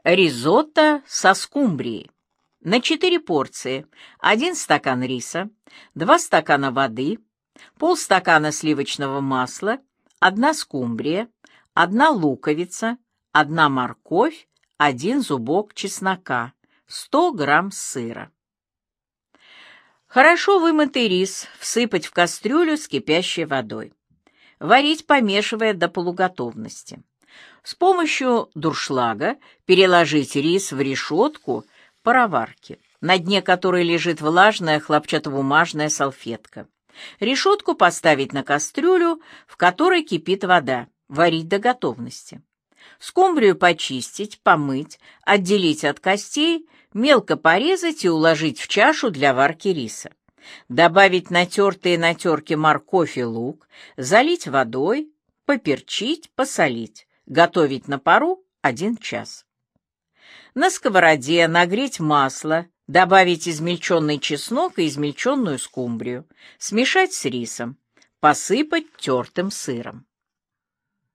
Ризотто со скумбрией. На 4 порции 1 стакан риса, 2 стакана воды, полстакана сливочного масла, 1 скумбрия, 1 луковица, 1 морковь, 1 зубок чеснока, 100 грамм сыра. Хорошо вымытый рис всыпать в кастрюлю с кипящей водой. Варить, помешивая до полуготовности. С помощью дуршлага переложить рис в решетку пароварки, на дне которой лежит влажная хлопчатобумажная салфетка. Решетку поставить на кастрюлю, в которой кипит вода, варить до готовности. Скумбрию почистить, помыть, отделить от костей, мелко порезать и уложить в чашу для варки риса. Добавить натертые на терке морковь и лук, залить водой, поперчить, посолить. Готовить на пару 1 час. На сковороде нагреть масло, добавить измельченный чеснок и измельченную скумбрию, смешать с рисом, посыпать тертым сыром.